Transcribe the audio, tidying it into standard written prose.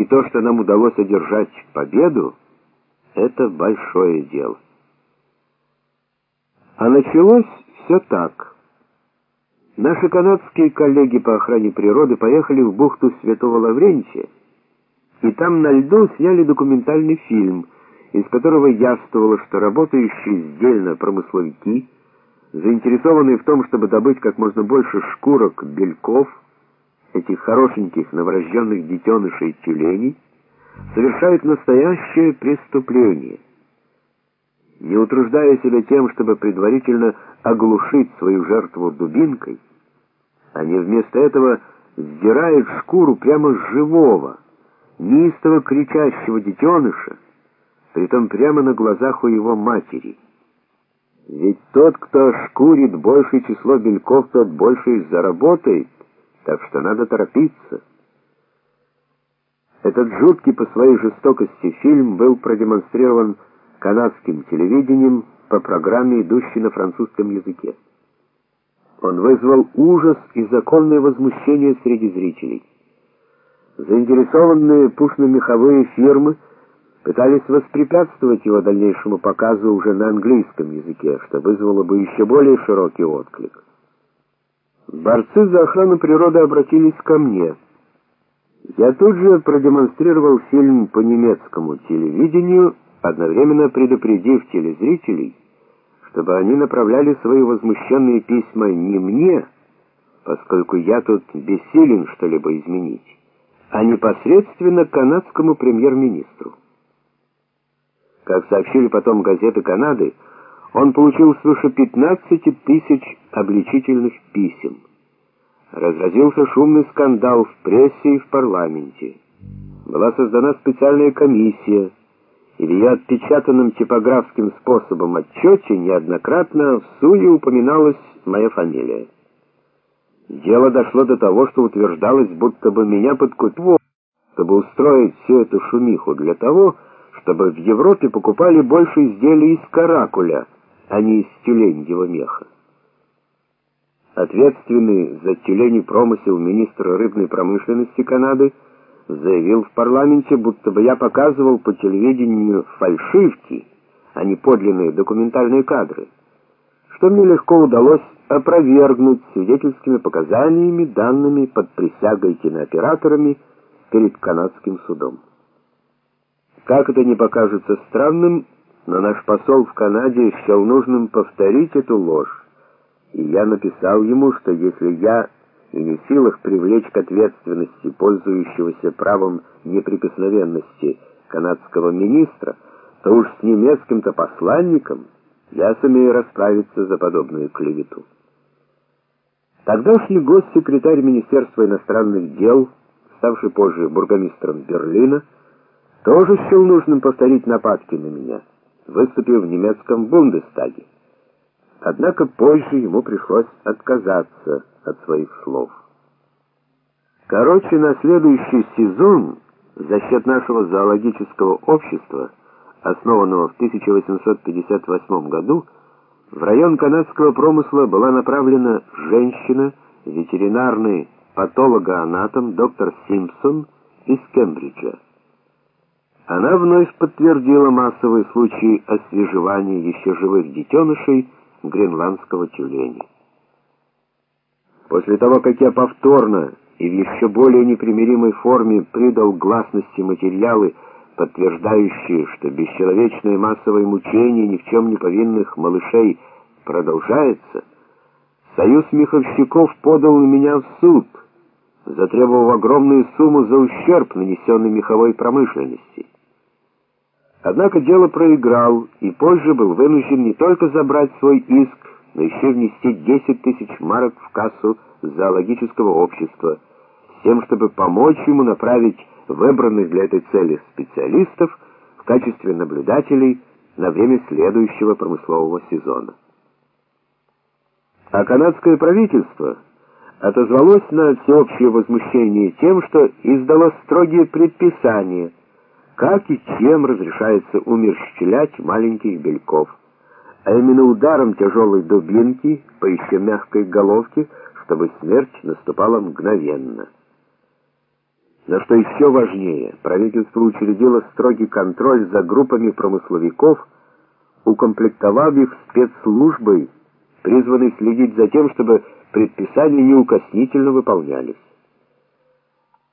И то, что нам удалось одержать победу, это большое дело. А началось все так. Наши канадские коллеги по охране природы поехали в бухту Святого Лаврентия, и там на льду сняли документальный фильм, из которого явствовало, что работающие здельно промысловики, заинтересованные в том, чтобы добыть как можно больше шкурок бельков, этих хорошеньких новорожденных детенышей тюленей, совершают настоящее преступление. Не утруждая себя тем, чтобы предварительно оглушить свою жертву дубинкой, они вместо этого сдирают шкуру прямо с живого, неистово кричащего детеныша, притом прямо на глазах у его матери. Ведь тот, кто шкурит большее число бельков, тот больше и заработает, так что надо торопиться. Этот жуткий по своей жестокости фильм был продемонстрирован канадским телевидением по программе, идущей на французском языке. Он вызвал ужас и законное возмущение среди зрителей. Заинтересованные пушно-меховые фирмы пытались воспрепятствовать его дальнейшему показу уже на английском языке, что вызвало бы еще более широкий отклик. Борцы за охрану природы обратились ко мне. Я тут же продемонстрировал фильм по немецкому телевидению, одновременно предупредив телезрителей, чтобы они направляли свои возмущенные письма не мне, поскольку я тут бессилен что-либо изменить, а непосредственно канадскому премьер-министру. Как сообщили потом газеты Канады, он получил свыше 15 тысяч обличительных писем. Разразился шумный скандал в прессе и в парламенте. Была создана специальная комиссия, и в ее отпечатанном типографским способом отчете неоднократно в суе упоминалась моя фамилия. Дело дошло до того, что утверждалось, будто бы меня подкупили, чтобы устроить всю эту шумиху для того, чтобы в Европе покупали больше изделий из каракуля, а не из тюленьего меха. Ответственный за тюленей промысел министр рыбной промышленности Канады заявил в парламенте, будто бы я показывал по телевидению фальшивки, а не подлинные документальные кадры, что мне легко удалось опровергнуть свидетельскими показаниями, данными под присягой кинооператорами перед канадским судом. Как это ни покажется странным, но наш посол в Канаде счел нужным повторить эту ложь, и я написал ему, что если я и не в силах привлечь к ответственности пользующегося правом неприкосновенности канадского министра, то уж с немецким-то посланником я сумею расправиться за подобную клевету. Тогдашний госсекретарь Министерства иностранных дел, ставший позже бургомистром Берлина, тоже счел нужным повторить нападки на меня, выступив в немецком Бундестаге. Однако позже ему пришлось отказаться от своих слов. Короче, на следующий сезон за счет нашего зоологического общества, основанного в 1858 году, в район канадского промысла была направлена женщина, ветеринарный патологоанатом доктор Симпсон из Кембриджа. Она вновь подтвердила массовые случаи освежевания еще живых детенышей гренландского тюленя. После того, как я повторно и в еще более непримиримой форме придал гласности материалы, подтверждающие, что бесчеловечное массовое мучение ни в чем не повинных малышей продолжается, Союз меховщиков подал на меня в суд, затребовав огромную сумму за ущерб, нанесенный меховой промышленности. Однако дело проиграл, и позже был вынужден не только забрать свой иск, но еще внести 10 тысяч марок в кассу зоологического общества, с тем, чтобы помочь ему направить выбранных для этой цели специалистов в качестве наблюдателей на время следующего промыслового сезона. А канадское правительство отозвалось на всеобщее возмущение тем, что издало строгие предписания, как и чем разрешается умерщвлять маленьких бельков, а именно ударом тяжелой дубинки по еще мягкой головке, чтобы смерть наступала мгновенно. Но что еще важнее, правительство учредило строгий контроль за группами промысловиков, укомплектовав их спецслужбой, призванной следить за тем, чтобы предписания неукоснительно выполнялись.